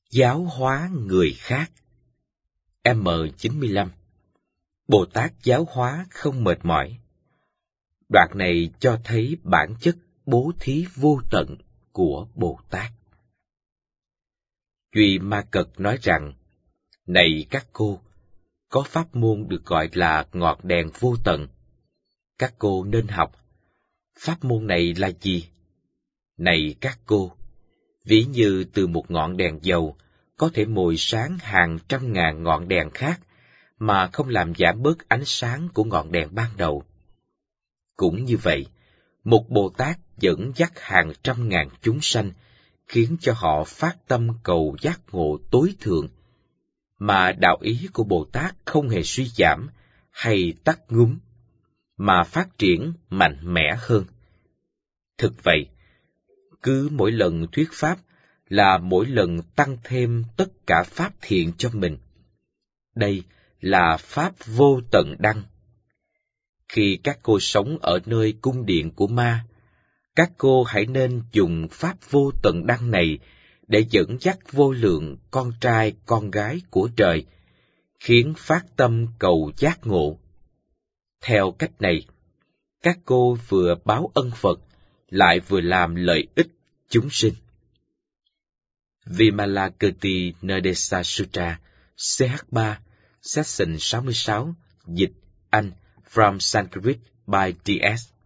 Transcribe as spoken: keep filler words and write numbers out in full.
Giáo hóa người khác. M chín mươi lăm. Bồ Tát giáo hóa không mệt mỏi. Đoạn này cho thấy bản chất bố thí vô tận của Bồ Tát. Duy Ma Cật nói rằng, này các cô, có pháp môn được gọi là ngọn đèn vô tận. Các cô nên học. Pháp môn này là gì? Này các cô, ví như từ một ngọn đèn dầu có thể mồi sáng hàng trăm ngàn ngọn đèn khác mà không làm giảm bớt ánh sáng của ngọn đèn ban đầu. Cũng như vậy, một Bồ Tát dẫn dắt hàng trăm ngàn chúng sanh, khiến cho họ phát tâm cầu giác ngộ tối thượng, mà đạo ý của Bồ Tát không hề suy giảm hay tắt ngúm, mà phát triển mạnh mẽ hơn. Thực vậy, cứ mỗi lần thuyết pháp là mỗi lần tăng thêm tất cả pháp thiện cho mình. Đây là pháp vô tận đăng. Khi các cô sống ở nơi cung điện của ma, các cô hãy nên dùng pháp vô tận đăng này để dẫn dắt vô lượng con trai con gái của trời, khiến phát tâm cầu giác ngộ. Theo cách này, các cô vừa báo ân Phật, lại vừa làm lợi ích chúng sinh. Vimalakirti Nadesa Sutra, C H ba, Section sáu mươi sáu, dịch, Anh, From Sanskrit by D S